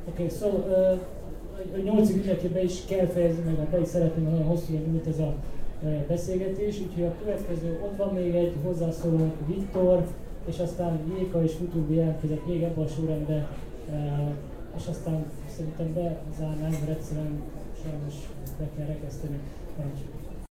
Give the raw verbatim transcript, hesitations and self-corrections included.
Oké, okay, szóval uh, a nyolcig mindenképpen is kell fejezni, meg mert pedig szeretném, nagyon hosszú nyújt ez a uh, beszélgetés, úgyhogy a következő, ott van még egy hozzászóló Viktor, és aztán Jéka és Futubi jelentkezett még ebben a sorrendben, uh, és aztán szerintem bezárnánk, mert egyszerűen sajnos be kell rekeszteni.